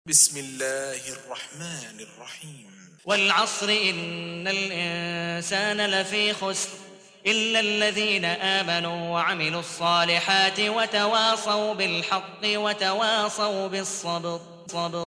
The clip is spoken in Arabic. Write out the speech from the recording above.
بسم الله الرحمن الرحيم والعصر إن الإنسان لفي خسر إلا الذين آمنوا وعملوا الصالحات وتواصوا بالحق وتواصوا بالصبر